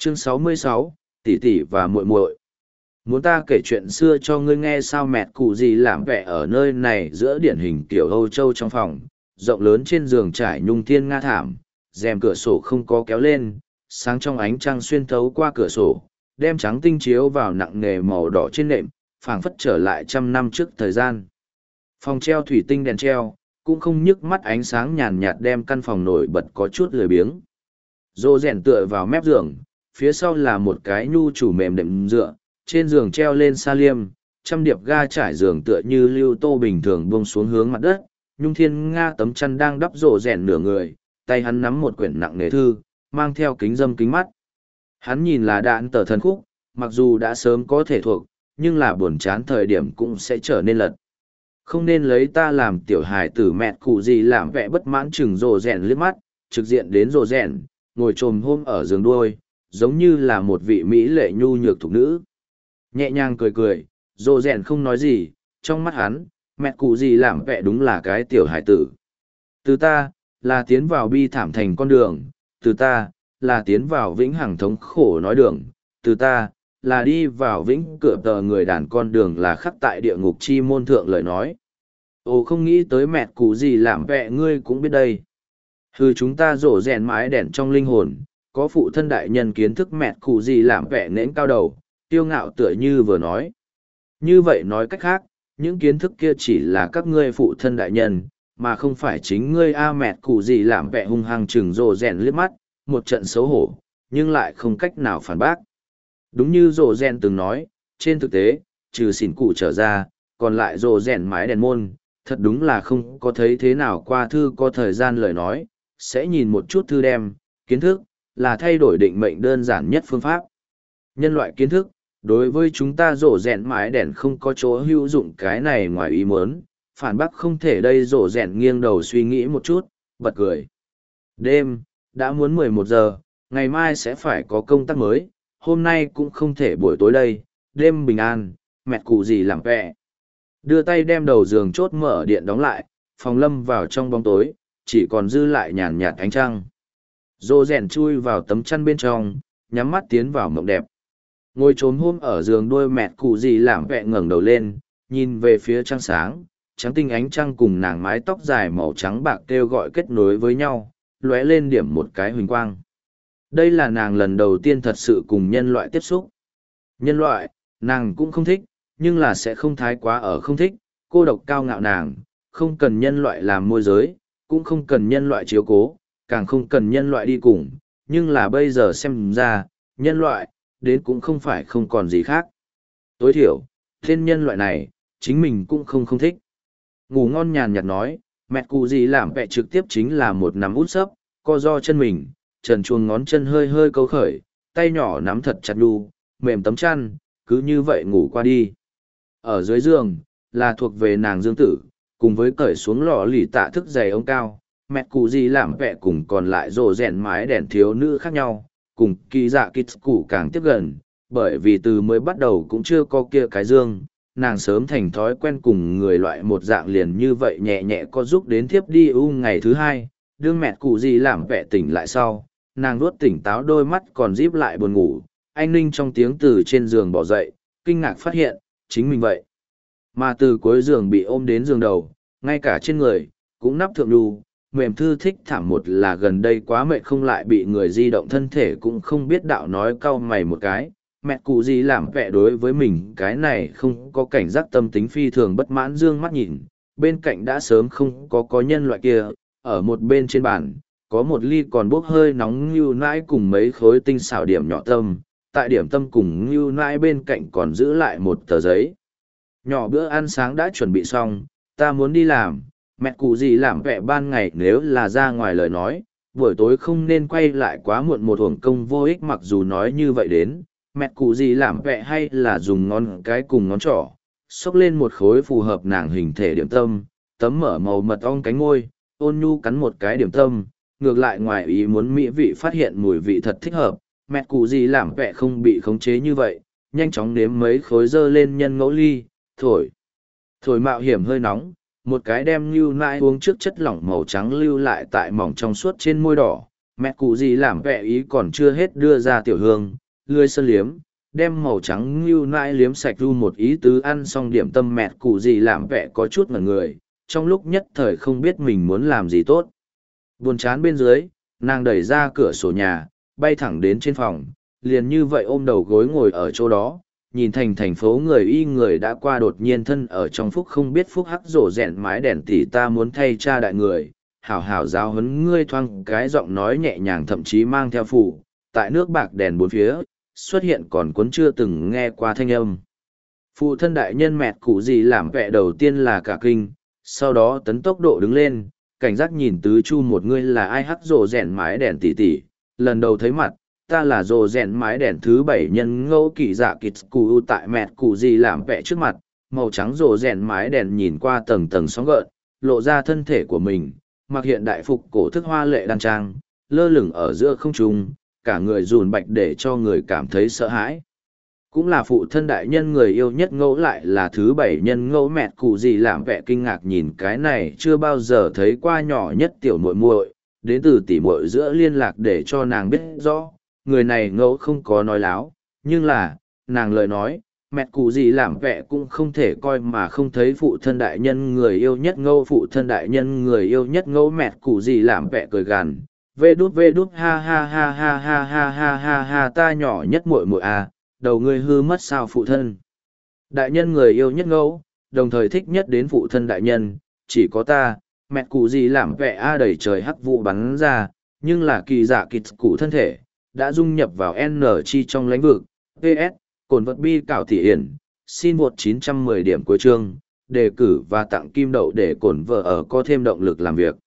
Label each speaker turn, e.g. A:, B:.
A: Chương 66, tỷ tỷ và muội muội. Muốn ta kể chuyện xưa cho ngươi nghe sao? Mẹ cụ gì làm vẻ ở nơi này giữa điển hình kiểu Âu Châu trong phòng, rộng lớn trên giường trải nhung thiên nga thảm, rèm cửa sổ không có kéo lên, sáng trong ánh trăng xuyên thấu qua cửa sổ, đem trắng tinh chiếu vào nặng nề màu đỏ trên nệm, phảng phất trở lại trăm năm trước thời gian. Phòng treo thủy tinh đèn treo, cũng không nhức mắt, ánh sáng nhàn nhạt đem căn phòng nổi bật có chút lười biếng. Rô rèn tựa vào mép giường, phía sau là một cái nhu chủ mềm đệm dựa, trên giường treo lên sa liêm, trăm điệp ga trải giường tựa như lưu tô bình thường buông xuống hướng mặt đất. Nhung thiên nga tấm chăn đang đắp rô rèn nửa người, tay hắn nắm một quyển nặng nề thư, mang theo kính dâm kính mắt. Hắn nhìn là đạn tờ thần khúc, mặc dù đã sớm có thể thuộc, nhưng là buồn chán thời điểm cũng sẽ trở nên lật. Không nên lấy ta làm tiểu hài tử. Mẹ cụ gì làm vẻ bất mãn chừng rồ rèn liếc mắt, trực diện đến rồ rèn, ngồi trồm hôm ở giường đuôi, giống như là một vị mỹ lệ nhu nhược thục nữ. Nhẹ nhàng cười cười, rồ rèn không nói gì, trong mắt hắn, mẹ cụ gì làm vẻ đúng là cái tiểu hài tử. Từ ta, là tiến vào bi thảm thành con đường, từ ta, là tiến vào vĩnh hằng thống khổ nói đường, từ ta, là đi vào vĩnh cửa tờ người đàn con đường là khắc tại địa ngục chi môn thượng lời nói. Ồ, không nghĩ tới mẹ cụ gì làm vẹ ngươi cũng biết đây. Hừ, chúng ta rổ rèn mái đèn trong linh hồn, có phụ thân đại nhân kiến thức. Mẹ cụ gì làm vẹ nến cao đầu, tiêu ngạo tựa như vừa nói. Như vậy nói cách khác, những kiến thức kia chỉ là các ngươi phụ thân đại nhân, mà không phải chính ngươi. Mẹ cụ gì làm vẹ hung hăng chừng rổ rèn liếc mắt, một trận xấu hổ, nhưng lại không cách nào phản bác. Đúng như rồ rèn từng nói, trên thực tế, trừ xỉn cụ trở ra, còn lại rồ rèn mái đèn môn, thật đúng là không có thấy thế nào qua thư có thời gian lời nói, sẽ nhìn một chút thư đem, kiến thức, là thay đổi định mệnh đơn giản nhất phương pháp. Nhân loại kiến thức, đối với chúng ta rồ rèn mái đèn không có chỗ hữu dụng, cái này ngoài ý muốn, phản bác không thể. Đây rồ rèn nghiêng đầu suy nghĩ một chút, bật cười. Đêm, đã muốn 11 giờ, ngày mai sẽ phải có công tác mới. Hôm nay cũng không thể buổi tối đây, đêm bình an. Mẹ cụ gì làm vẹ. Đưa tay đem đầu giường chốt mở điện đóng lại, phòng lâm vào trong bóng tối, chỉ còn dư lại nhàn nhạt ánh trăng. Rô rèn chui vào tấm chăn bên trong, nhắm mắt tiến vào mộng đẹp. Ngồi trốn hôm ở giường đôi mẹ cụ gì làm vẹ ngẩng đầu lên, nhìn về phía trăng sáng, trắng tinh ánh trăng cùng nàng mái tóc dài màu trắng bạc kêu gọi kết nối với nhau, lóe lên điểm một cái huỳnh quang. Đây là nàng lần đầu tiên thật sự cùng nhân loại tiếp xúc. Nhân loại, nàng cũng không thích, nhưng là sẽ không thái quá ở không thích, cô độc cao ngạo nàng, không cần nhân loại làm môi giới, cũng không cần nhân loại chiếu cố, càng không cần nhân loại đi cùng, nhưng là bây giờ xem ra, nhân loại, đến cũng không phải không còn gì khác. Tối thiểu, tên nhân loại này, chính mình cũng không thích. Ngủ ngon nhàn nhạt nói, mẹ cụ gì làm vẹ trực tiếp chính là một nắm út sấp, co do chân mình, trần chuồng ngón chân hơi hơi câu khởi, tay nhỏ nắm thật chặt đu, mềm tấm chăn, cứ như vậy ngủ qua đi. Ở dưới giường, là thuộc về nàng dương tử, cùng với cởi xuống lọ lì tạ thức giày ống cao, mẹ cụ gì làm vẹ cùng còn lại rồ rèn mái đèn thiếu nữ khác nhau, cùng kỳ dạ kít cụ càng tiếp gần, bởi vì từ mới bắt đầu cũng chưa có kia cái dương, nàng sớm thành thói quen cùng người loại một dạng liền như vậy nhẹ nhẹ có giúp đến thiếp đi. Ngày thứ hai, đương mẹ cụ gì làm vẹ tỉnh lại sau, nàng nuốt tỉnh táo, đôi mắt còn díp lại buồn ngủ. Anh ninh trong tiếng từ trên giường bỏ dậy, kinh ngạc phát hiện chính mình vậy mà từ cuối giường bị ôm đến giường đầu, ngay cả trên người cũng nắp thượng đu mềm thư thích thảm. Một là gần đây quá mệt không lại bị người di động thân thể, cũng không biết đạo nói cau mày một cái. Mẹ cụ gì làm vẹ đối với mình cái này không có cảnh giác tâm tính phi thường bất mãn, dương mắt nhìn bên cạnh đã sớm không có nhân loại kia. Ở một bên trên bàn có một ly còn bốc hơi nóng ngưu nãi cùng mấy khối tinh xảo điểm nhỏ tâm, tại điểm tâm cùng ngưu nãi bên cạnh còn giữ lại một tờ giấy nhỏ. Bữa ăn sáng đã chuẩn bị xong, ta muốn đi làm. Mẹ cụ gì làm vẹ ban ngày nếu là ra ngoài lời nói, buổi tối không nên quay lại quá muộn, một uổng công vô ích. Mặc dù nói như vậy đến, mẹ cụ gì làm vẹ hay là dùng ngón cái cùng ngón trỏ xốc lên một khối phù hợp nàng hình thể điểm tâm, tấm mở màu mật ong cánh môi, ôn nhu cắn một cái điểm tâm. Ngược lại ngoài ý muốn mỹ vị phát hiện mùi vị thật thích hợp, mẹ cụ gì làm vẹ không bị khống chế như vậy, nhanh chóng nếm mấy khối dơ lên nhân ngẫu ly, thổi mạo hiểm hơi nóng, một cái đem lưu nãi uống trước chất lỏng màu trắng lưu lại tại mỏng trong suốt trên môi đỏ, Mẹ cụ gì làm vẹ ý còn chưa hết đưa ra tiểu hương, lươi sơn liếm, đem màu trắng như nãi liếm sạch ru một ý tứ ăn xong điểm tâm mẹ cụ gì làm vẹ có chút ngẩn người, trong lúc nhất thời không biết mình muốn làm gì tốt. Buồn chán bên dưới, nàng đẩy ra cửa sổ nhà, bay thẳng đến trên phòng, liền như vậy ôm đầu gối ngồi ở chỗ đó, nhìn thành phố người y người đã qua đột nhiên thân ở trong phúc không biết phúc hắc rổ rẹn mái đèn tỉ ta muốn thay cha đại người, hảo hảo giáo huấn ngươi thoang cái giọng nói nhẹ nhàng thậm chí mang theo phủ, tại nước bạc đèn bốn phía, xuất hiện còn cuốn chưa từng nghe qua thanh âm. Phụ thân đại nhân mẹt cụ gì làm vẹ đầu tiên là cả kinh, sau đó tấn tốc độ đứng lên, cảnh giác nhìn tứ chu một ngươi là ai hắc rổ rèn mái đèn tỉ tỉ, lần đầu thấy mặt, ta là rổ rèn mái đèn thứ 7 nhân ngẫu kỳ dạ kịch cụ tại mẹt cụ gì làm vẹ trước mặt, màu trắng rổ rèn mái đèn nhìn qua tầng tầng sóng gợn, lộ ra thân thể của mình, mặc hiện đại phục cổ thức hoa lệ đan trang, lơ lửng ở giữa không trung, cả người rùn bạch để cho người cảm thấy sợ hãi. Cũng là phụ thân đại nhân người yêu nhất ngẫu lại là thứ 7 nhân ngẫu mẹ cụ gì làm vẻ kinh ngạc nhìn cái này chưa bao giờ thấy qua nhỏ nhất tiểu muội muội, đến từ tỉ muội giữa liên lạc để cho nàng biết rõ, người này ngẫu không có nói láo, nhưng là, nàng lời nói, mẹ cụ gì làm vẻ cũng không thể coi mà không thấy phụ thân đại nhân người yêu nhất ngẫu phụ thân đại nhân người yêu nhất ngẫu mẹ cụ gì làm vẻ cười gằn, vê đút ha ha ha ha ha ha ha ha ha ta nhỏ nhất muội muội à, đầu ngươi hư mất sao phụ thân. Đại nhân người yêu nhất ngẫu, đồng thời thích nhất đến phụ thân đại nhân, chỉ có ta, mẹ cụ gì làm vẻ a đầy trời hắc vụ bắn ra, nhưng là kỳ giả kịch cụ thân thể, đã dung nhập vào N chi trong lãnh vực. PS, cồn vật bi cảo thị hiển, xin một 910 điểm cuối chương, đề cử và tặng kim đậu để cồn vợ ở có thêm động lực làm việc.